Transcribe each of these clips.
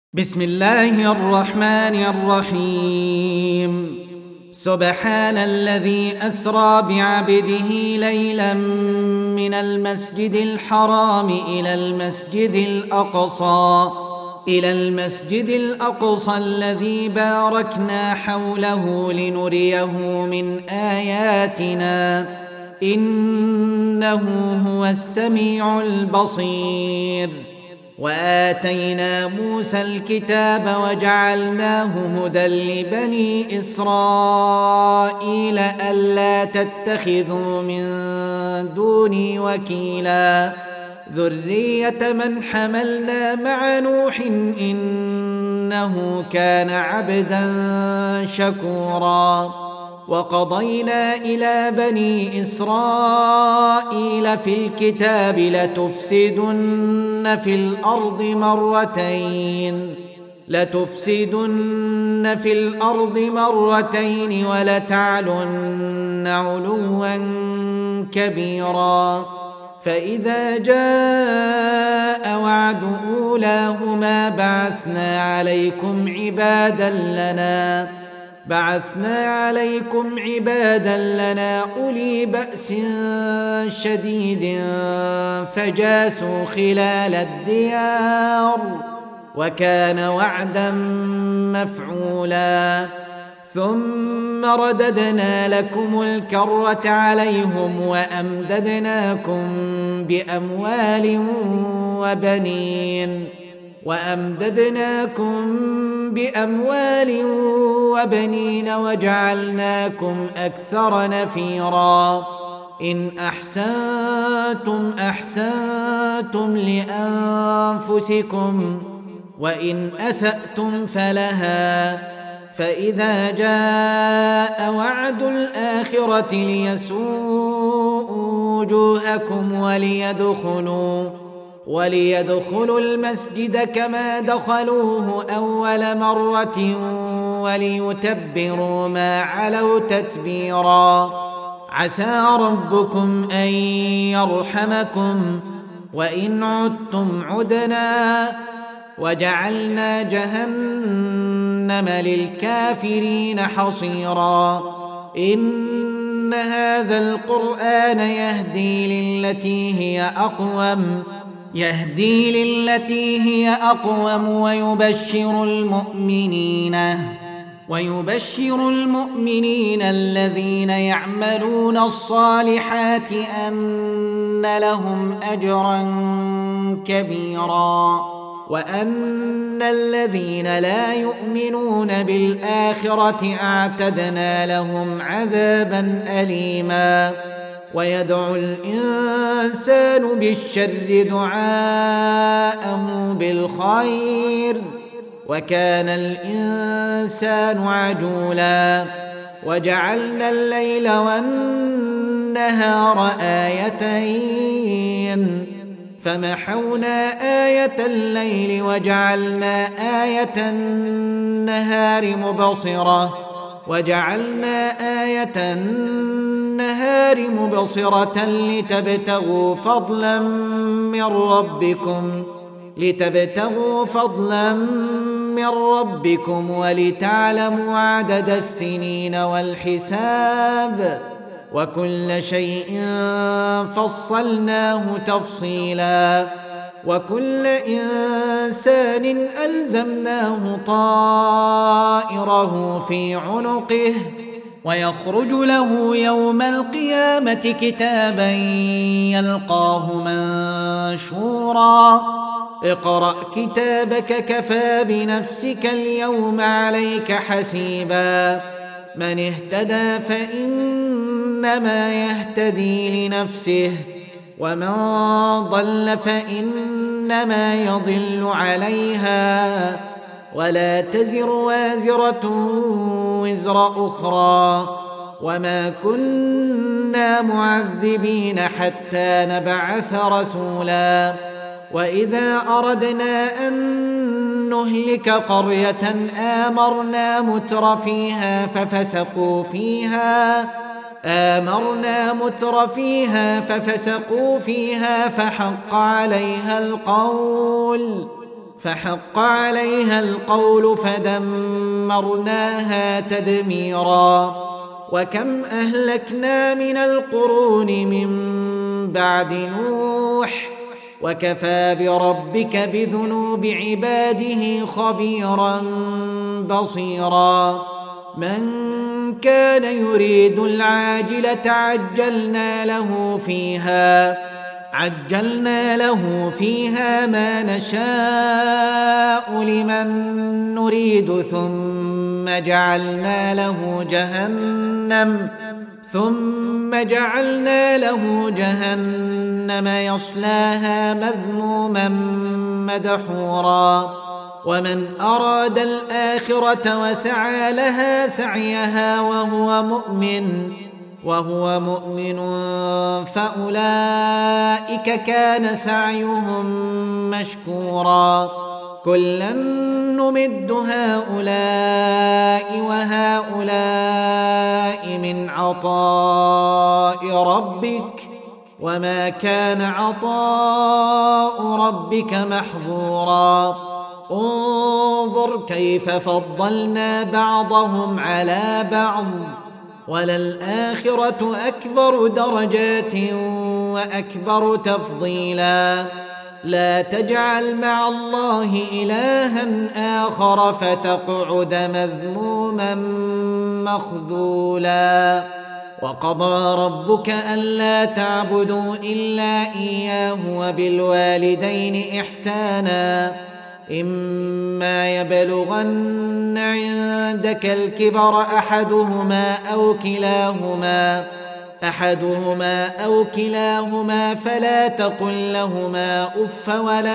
بسم الله الرحمن الرحيم. سبحان الذي أسرى بعبده ليلا من المسجد الحرام إلى المسجد الأقصى الذي باركنا حوله لنريه من آياتنا إنه هو السميع البصير. وآتينا موسى الكتاب وجعلناه هدى لبني إسرائيل ألا تتخذوا من دوني وكيلا ذرية من حملنا مع نوح إنه كان عبدا شكورا. وقضينا إلى بني إسرائيل في الكتاب لتفسدن في الأرض مرتين ولتعلن علوا كبيرا. فإذا جاء وعد أولاهما بعثنا عليكم عبادا لنا أولي بأس شديد فجاسوا خلال الديار وكان وعدا مفعولا. ثم رددنا لكم الكرة عليهم وأمددناكم بأموال وبنين وجعلناكم أكثر نفيرا. إن أحسنتم أحسنتم لأنفسكم وإن أسأتم فلها. فإذا جاء وعد الآخرة ليسوءوا وجوهكم وليدخلوا المسجد كما دخلوه أول مرة وليتبروا ما علوا تتبيرا. عسى ربكم أن يرحمكم وإن عدتم عدنا وجعلنا جهنم للكافرين حصيرا. إن هذا القرآن يهدي للتي هي أقوم ويبشر المؤمنين الذين يعملون الصالحات أن لهم أجرا كبيرا وأن الذين لا يؤمنون بالآخرة أعتدنا لهم عذابا أليما. ويدعو الإنسان بالشر دعاءه بالخير وكان الإنسان عجولا. وجعلنا الليل والنهار آيتين فمحونا آية الليل وجعلنا آية النهار مبصرة لتبتغوا فضلا من ربكم ولتعلموا عدد السنين والحساب وكل شيء فصلناه تفصيلا. وكل إنسان ألزمناه طائره في عنقه ويخرج له يوم القيامة كتابا يلقاه منشورا. اقرأ كتابك كفى بنفسك اليوم عليك حسيبا. من اهتدى فإنما يهتدي لنفسه ومن ضل فإنما يضل عليها ولا تزر وازرة وزر أخرى وما كنا معذبين حتى نبعث رسولا. وإذا أردنا أن نهلك قرية آمرنا متر فيها ففسقوا فيها فحق عليها القول فحق عليها القول فدمرناها تدميرا. وكم أهلكنا من القرون من بعد نوح وكفى بربك بذنوب عباده خبيرا بصيرا. من كان يريد العاجلة عجلنا له فيها ما نشاء لمن نريد ثم جعلنا له جهنم يصلاها مذموما مدحورا. ومن أراد الآخرة وسعى لها سعيها وهو مؤمن فأولئك كان سعيهم مشكورا. كلا نمد هؤلاء وهؤلاء من عطاء ربك وما كان عطاء ربك محظورا. انظر كيف فضلنا بعضهم على بعض وللآخرة أكبر درجات وأكبر تفضيلا. لا تجعل مع الله إلها آخر فتقعد مذموما مخذولا. وقضى ربك ألا تعبدوا إلا إياه وبالوالدين إحسانا. إما يبلغن عندك الكبر أحدهما أو كلاهما فلا تقل لهما أف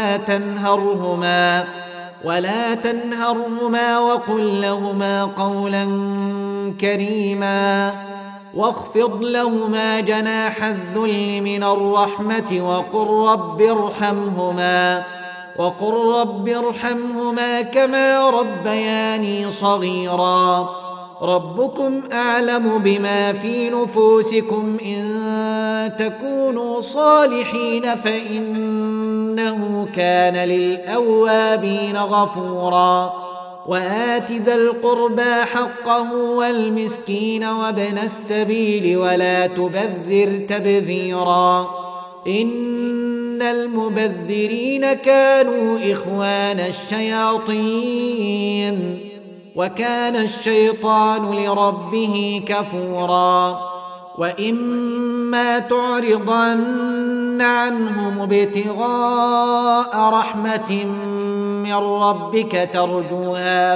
ولا تنهرهما وقل لهما قولا كريما. واخفض لهما جناح الذل من الرحمة وقل رب ارحمهما كما ربياني صغيرا. ربكم أعلم بما في نفوسكم إن تكونوا صالحين فإنه كان للأوابين غفورا. وآت ذا القربى حقه والمسكين وابن السبيل ولا تبذر تبذيرا. إن المبذرين كانوا إخوان الشياطين وكان الشيطان لربه كفورا. وإما تعرضن عنهم ابتغاء رحمة من ربك ترجوها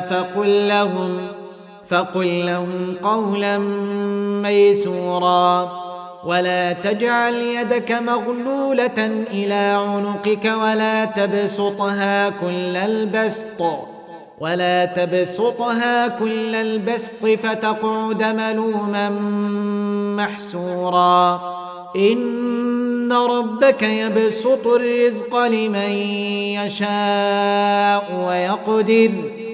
فقل لهم قولا ميسورا. ولا تجعل يدك مغلولة إلى عنقك ولا تبسطها كل البسط فتقعد ملوما محسورا. إن ربك يبسط الرزق لمن يشاء ويقدر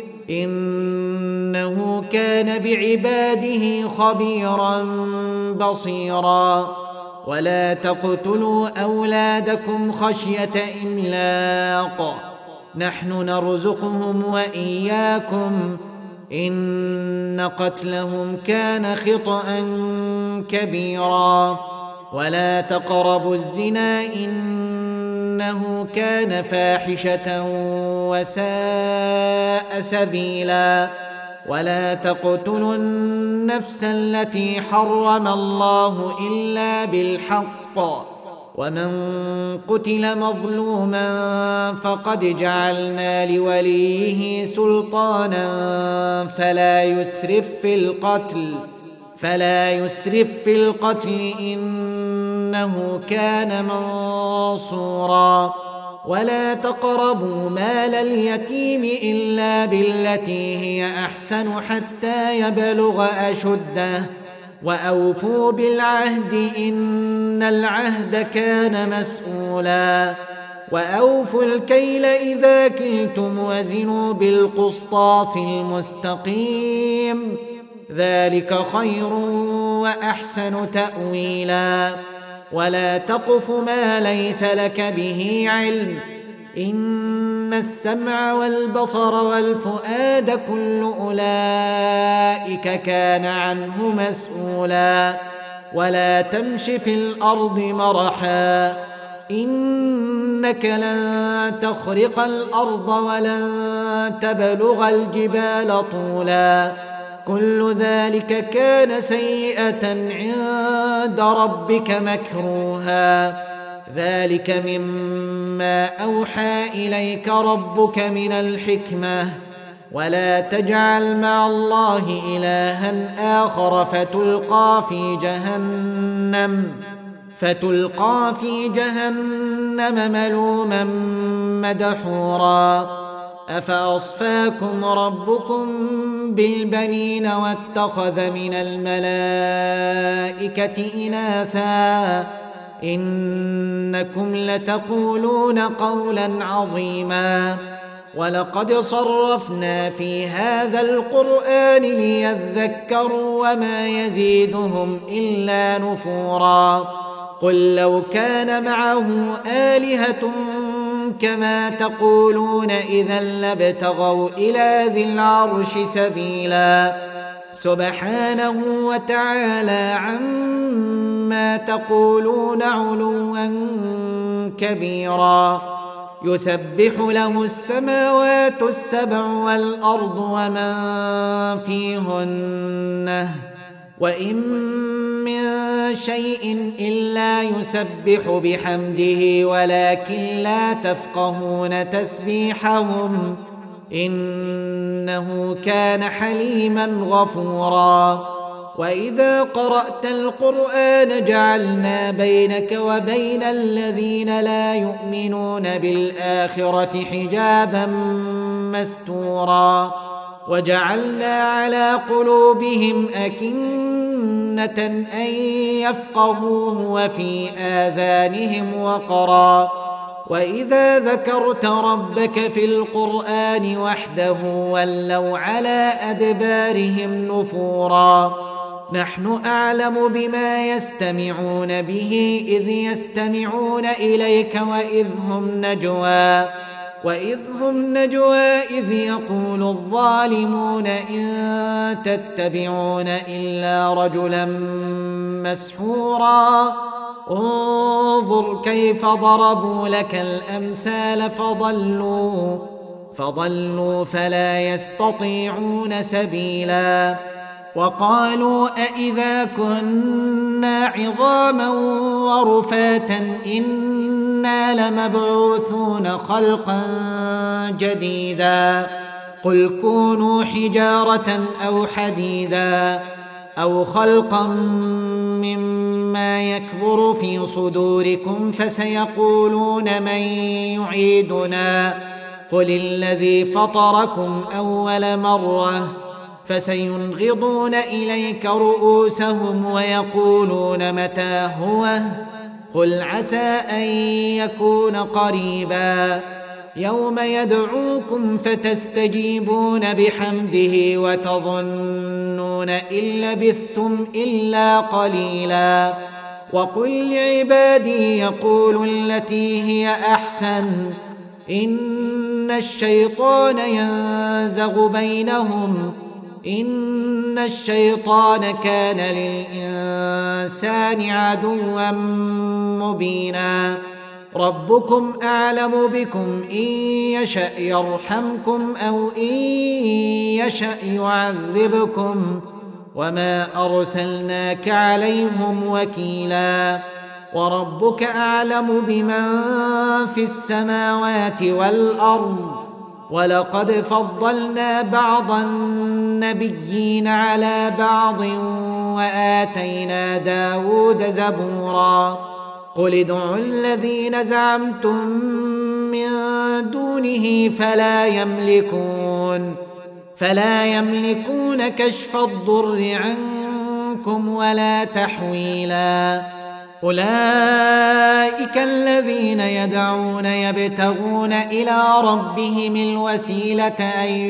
إنه كان بعباده خبيرا بصيرا. ولا تقتلوا أولادكم خشية إملاق نحن نرزقهم وإياكم إن قتلهم كان خطأ كبيرا. ولا تقربوا الزنا إنه كان فاحشة وساء سبيلا. ولا تقتلوا النفس التي حرم الله إلا بالحق ومن قتل مظلوما فقد جعلنا لوليه سلطانا فلا يسرف في القتل إنه كان منصورا. ولا تقربوا مال اليتيم إلا بالتي هي أحسن حتى يبلغ أشده وأوفوا بالعهد إن العهد كان مسؤولا. وأوفوا الكيل إذا كلتم وزنوا بالقسطاس المستقيم ذلك خير وأحسن تأويلا. ولا تقف ما ليس لك به علم إن السمع والبصر والفؤاد كل أولئك كان عنه مسؤولا ولا تمش في الأرض مرحا إنك لن تخرق الأرض ولن تبلغ الجبال طولا كل ذلك كان سيئة عند ربك مكروها ذلك مما أوحى إليك ربك من الحكمة ولا تجعل مع الله إلها آخر فتلقى في جهنم ملوما مدحورا أفأصفاكم ربكم بالبنين واتخذ من الملائكة إناثا إنكم لتقولون قولا عظيما ولقد صرفنا في هذا القرآن ليذكروا وما يزيدهم إلا نفورا قل لو كان معه آلهة كما تقولون إذا لابتغوا إلى ذي العرش سبيلا سبحانه وتعالى عما تقولون علوا كبيرا يسبح له السماوات السبع والأرض ومن فيهن وإن من شيء إلا يسبح بحمده ولكن لا تفقهون تسبيحهم إنه كان حليما غفورا وإذا قرأت القرآن جعلنا بينك وبين الذين لا يؤمنون بالآخرة حجابا مستورا وجعلنا على قلوبهم أكنة أن يفقهوه وفي آذانهم وقرا وإذا ذكرت ربك في القرآن وحده ولوا على أدبارهم نفورا نحن أعلم بما يستمعون به إذ يستمعون إليك وإذ هم نجوى إذ يقول الظالمون إن تتبعون إلا رجلا مسحورا انظر كيف ضربوا لك الأمثال فضلوا فلا يستطيعون سبيلا وقالوا أإذا كنا عظاما ورفاتا إنا لمبعوثون خلقا جديدا قل كونوا حجارة أو حديدا أو خلقا مما يكبر في صدوركم فسيقولون من يعيدنا قل الذي فطركم أول مرة فسينغضون إليك رؤوسهم ويقولون متى هو قل عسى أن يكون قريبا يوم يدعوكم فتستجيبون بحمده وتظنون إن لبثتم إلا قليلا وقل لعبادي يقولوا التي هي أحسن إن الشيطان ينزغ بينهم إن الشيطان كان للإنسان عدوا مبينا ربكم أعلم بكم إن يشأ يرحمكم أو إن يشأ يعذبكم وما أرسلناك عليهم وكيلا وربك أعلم بمن في السماوات والأرض ولقد فضلنا بعض النبيين على بعض وآتينا داود زبورا قل ادعوا الذين زعمتم من دونه فلا يملكون كشف الضر عنكم ولا تحويلا أولئك الذين يدعون يبتغون إلى ربهم الوسيلة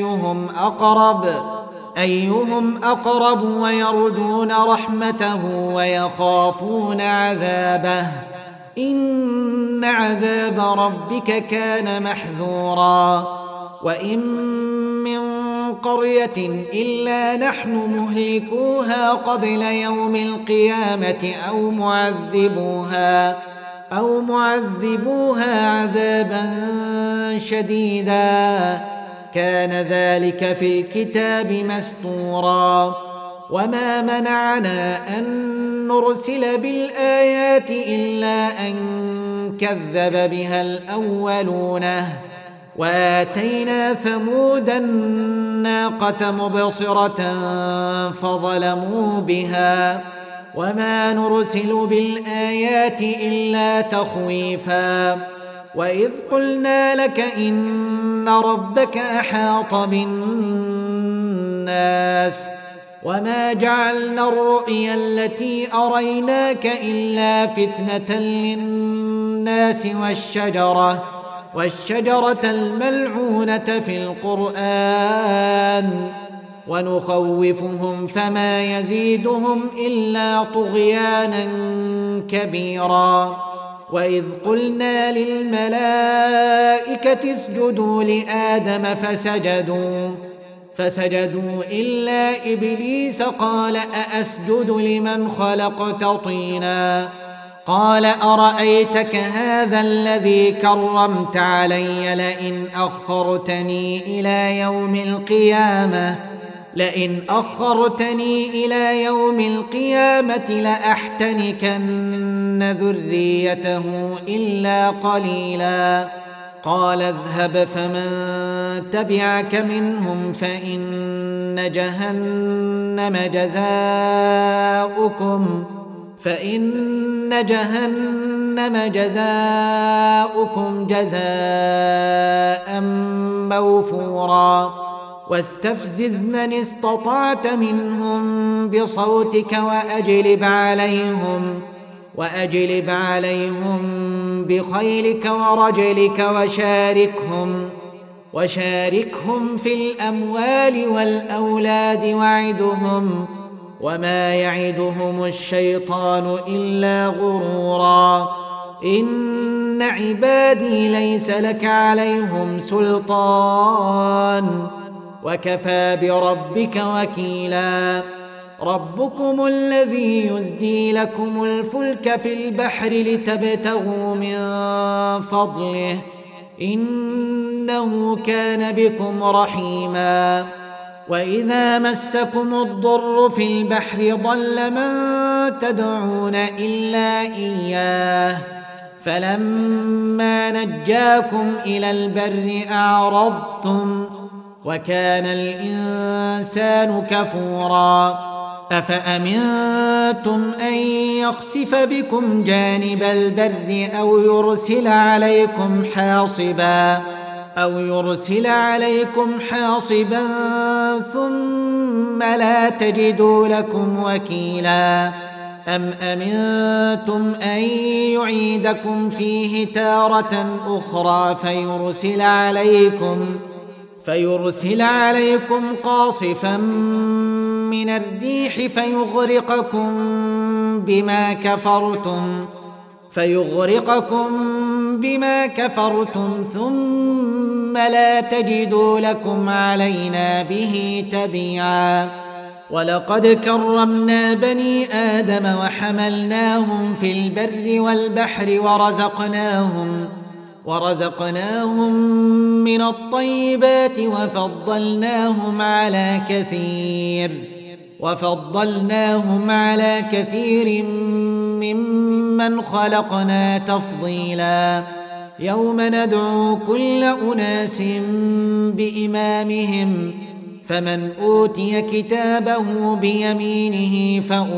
أيهم أقرب ويرجون رحمته ويخافون عذابه إن عذاب ربك كان محذورا وإن من قرية إلا نحن مهلكوها قبل يوم القيامة أو معذبوها عذابا شديدا كان ذلك في الكتاب مسطورا وما منعنا أن نرسل بالآيات إلا أن كذب بها الأولون وآتينا ثمود الناقة مبصرة فظلموا بها وما نرسل بالآيات إلا تخويفا وإذ قلنا لك إن ربك أحاط بالناس وما جعلنا الرؤيا التي أريناك إلا فتنة للناس والشجرة الملعونة في القرآن ونخوفهم فما يزيدهم إلا طغيانا كبيرا وإذ قلنا للملائكة اسجدوا لآدم فسجدوا إلا إبليس قال أأسجد لمن خلقت طينا قال أرأيتك هذا الذي كرمت علي لئن أخرتني إلى يوم القيامة لأحتنكن ذريته إلا قليلا قال اذهب فمن تبعك منهم فإن جهنم جزاؤكم جزاء موفورا واستفزز من استطعت منهم بصوتك وأجلب عليهم بخيلك ورجلك وشاركهم في الأموال والأولاد وعدهم وما يعدهم الشيطان إلا غرورا إن عبادي ليس لك عليهم سلطان وكفى بربك وكيلا ربكم الذي يزجي لكم الفلك في البحر لتبتغوا من فضله إنه كان بكم رحيما وإذا مسكم الضر في البحر ضل من تدعون إلا إياه فلما نجاكم إلى البر أعرضتم وكان الإنسان كفورا أفأمنتم أن يخسف بكم جانب البر أو يرسل عليكم حاصبا ثم لا تجدوا لكم وكيلا أم أمنتم أن يعيدكم فيه تارة أخرى فيرسل عليكم قاصفا من الريح فيغرقكم بما كفرتم ثم لا تجدوا لكم علينا به تبيعا ولقد كرمنا بني آدم وحملناهم في البر والبحر ورزقناهم من الطيبات وفضلناهم على كثير ممن خلقنا تفضيلا يوم ندعو كل أناس بإمامهم فمن أوتي كتابه بيمينه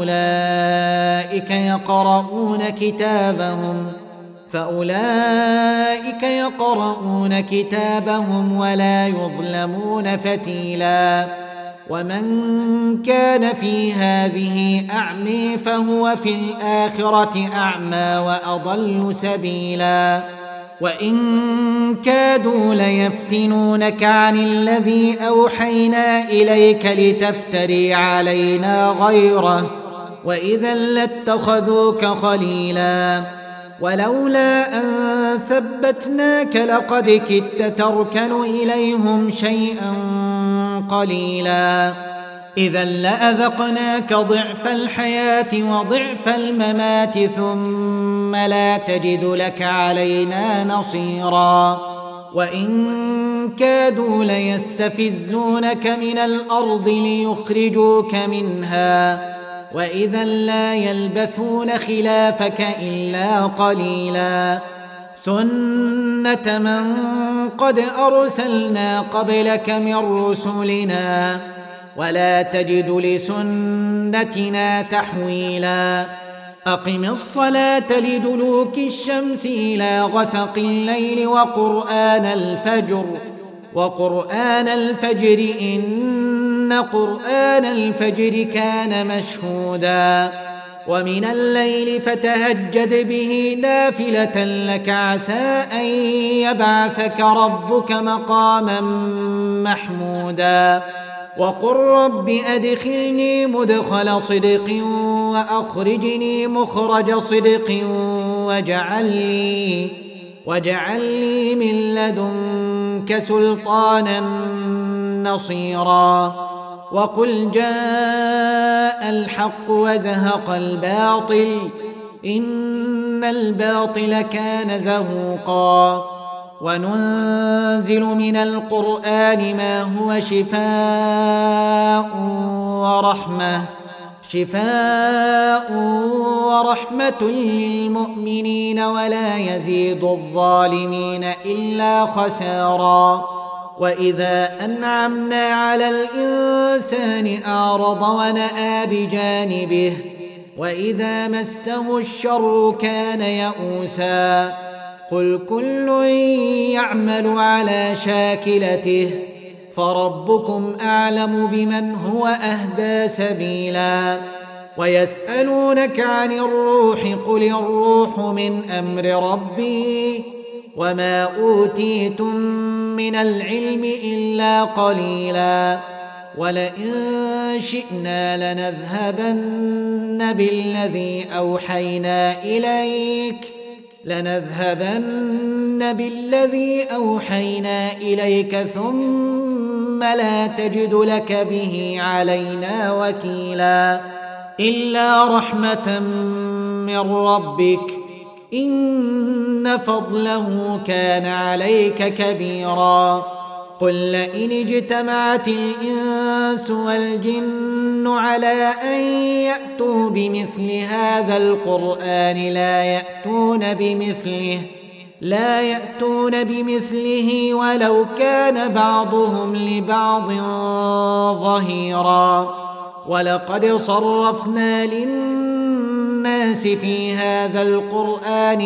فأولئك يقرؤون كتابهم ولا يظلمون فتيلا ومن كان في هذه أعمي فهو في الآخرة أعمى وأضل سبيلا وإن كادوا ليفتنونك عن الذي أوحينا إليك لتفتري علينا غيره وإذا لاتخذوك خليلا ولولا أن ثبتناك لقد كدت تركن إليهم شيئا قليلا إذا لأذقناك ضعف الحياة وضعف الممات ثم لا تجد لك علينا نصيرا وإن كادوا ليستفزونك من الأرض ليخرجوك منها وإذا لا يلبثون خلافك إلا قليلا سنة من قد أرسلنا قبلك من رسلنا ولا تجد لسنتنا تحويلا أقم الصلاة لدلوك الشمس إلى غسق الليل وقرآن الفجر إن قرآن الفجر كان مشهودا ومن الليل فتهجد به نافلة لك عسى أن يبعثك ربك مقاما محمودا وقل رب أدخلني مدخل صدق وأخرجني مخرج صدق واجعل لي من لدنك سلطانا نصيرا وقل جاء الحق وزهق الباطل إن الباطل كان زهوقا وننزل من القرآن ما هو شفاء ورحمة للمؤمنين ولا يزيد الظالمين إلا خسارا وإذا أنعمنا على الإنسان أعرض ونأى بجانبه وإذا مسه الشر كان يئوسا قل كل يعمل على شاكلته فربكم أعلم بمن هو أهدى سبيلا ويسألونك عن الروح قل الروح من أمر ربي وما أوتيتم من العلم إلا قليلا ولئن شئنا لنذهبن بالذي أوحينا إليك ثم لا تجد لك به علينا وكيلا إلا رحمة من ربك إن فضله كان عليك كبيرا قل لئن اجتمعت الإنس والجن على أن يأتوا بمثل هذا القرآن لا يأتون بمثله ولو كان بعضهم لبعض ظهيرا ولقد صرفنا للناس في هذا القرآن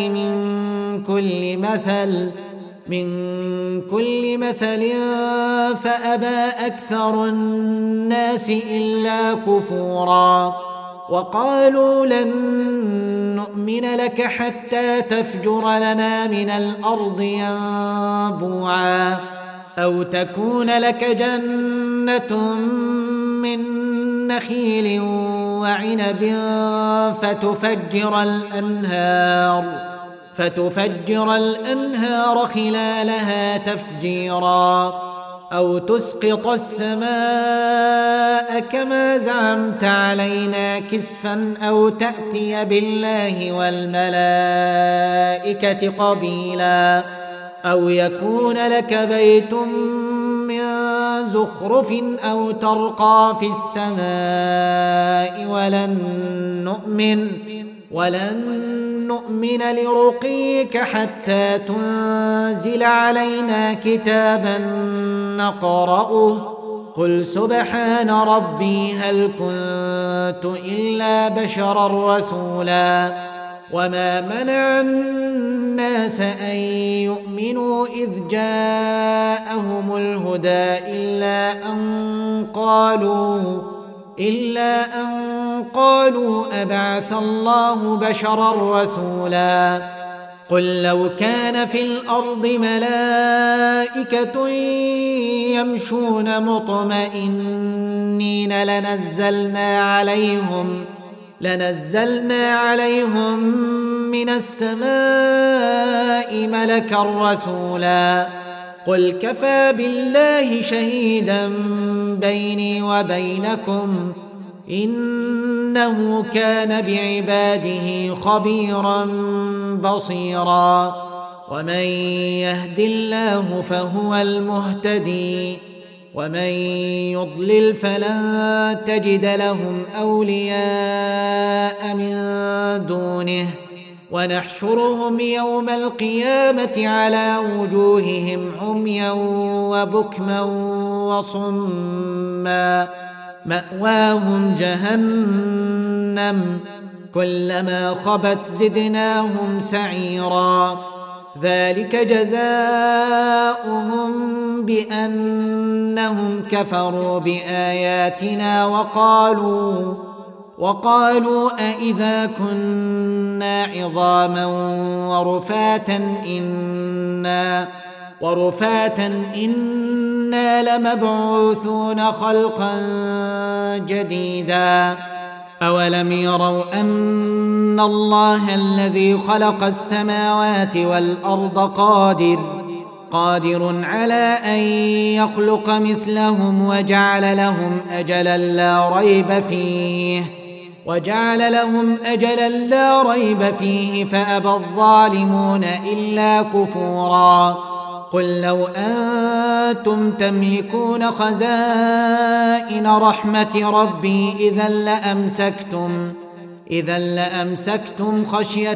من كل مثل فأبى أكثر الناس إلا كفورا وقالوا لن نؤمن لك حتى تفجر لنا من الأرض ينبوعا أو تكون لك جنة من نخيل وعنب فتفجر الأنهار خلالها تفجيرا أو تسقط السماء كما زعمت علينا كسفا أو تأتي بالله والملائكة قبيلا أو يكون لك بيت من زخرف أو ترقى في السماء ولن نؤمن لرقيك حتى تنزل علينا كتابا نقرأه قل سبحان ربي هل كنت إلا بشرا رسولا وما منع الناس أن يؤمنوا إذ جاءهم الهدى إلا أن قالوا أبعث الله بشرا رسولا قل لو كان في الأرض ملائكة يمشون مطمئنين لنزلنا عليهم من السماء ملكا رسولا قل كفى بالله شهيدا بيني وبينكم إنه كان بعباده خبيرا بصيرا ومن يهد الله فهو المهتدي ومن يضلل فلن تجد لهم أولياء من دونه ونحشرهم يوم القيامة على وجوههم عميا وبكما وصما مأواهم جهنم كلما خبت زدناهم سعيرا ذلك جزاؤهم بأنهم كفروا بآياتنا وقالوا أئذا كنا عظاما ورفاتا إنا لمبعوثون خلقا جديدا أولم يروا أن الله الذي خلق السماوات والأرض قادر على أن يخلق مثلهم وجعل لهم أجلا لا ريب فيه فأبى الظالمون إلا كفورا قل لو أنتم تملكون خزائن رحمة ربي إذا لأمسكتم خشية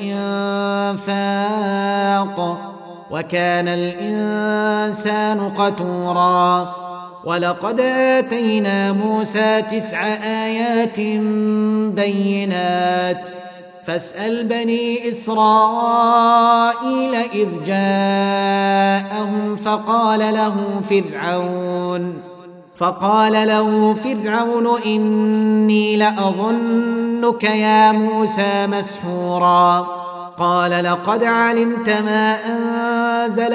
الإنفاق وكان الإنسان قتورا ولقد آتينا موسى 9 آيات بينات فاسأل بني إسرائيل إذ جاءهم فقال له فرعون إني لأظنك يا موسى مسحورا قال لقد علمت ما أنزل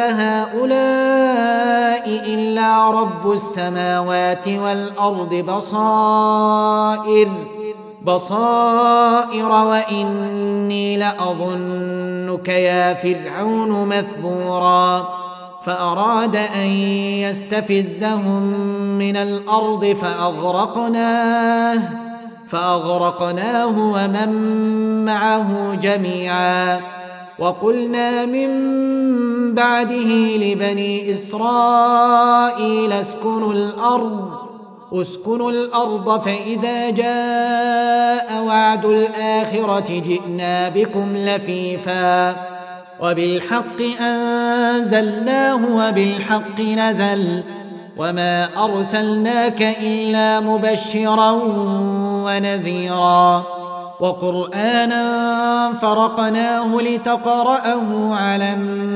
هؤلاء إلا رب السماوات والأرض بصائر وإني لأظنك يا فرعون مثبورا فأراد أن يستفزهم من الأرض فأغرقناه ومن معه جميعا وقلنا من بعده لبني إسرائيل اسكنوا الأرض فإذا جاء وعد الآخرة جئنا بكم لفيفا وبالحق أنزلناه وبالحق نزل وما أرسلناك إلا مبشرا ونذيرا وقرآنا فرقناه لتقرأه على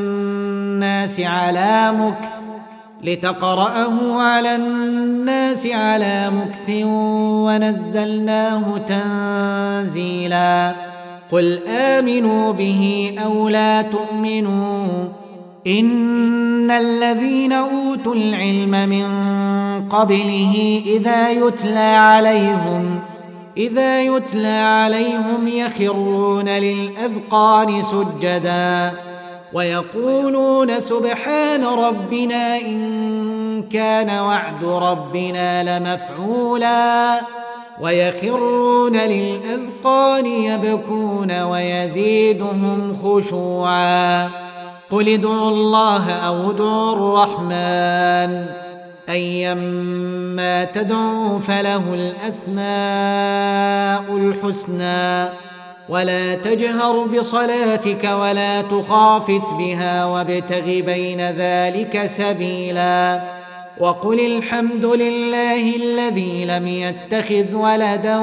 الناس على مكث ونزلناه تنزيلا قل آمنوا به أو لا تؤمنوا إن الذين أوتوا العلم من قبله إذا يتلى عليهم يخرون للأذقان سجدا ويقولون سبحان ربنا إن كان وعد ربنا لمفعولا ويخرون للأذقان يبكون ويزيدهم خشوعا قل ادعوا الله أو ادعوا الرحمن أيما تدعوا فله الأسماء الحسنى ولا تجهر بصلاتك ولا تخافت بها وابتغ بين ذلك سبيلا وقل الحمد لله الذي لم يتخذ ولدا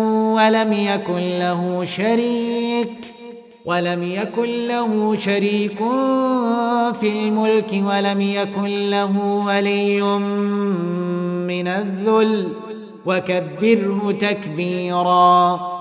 ولم يكن له شريك في الملك ولم يكن له ولي من الذل وكبره تكبيرا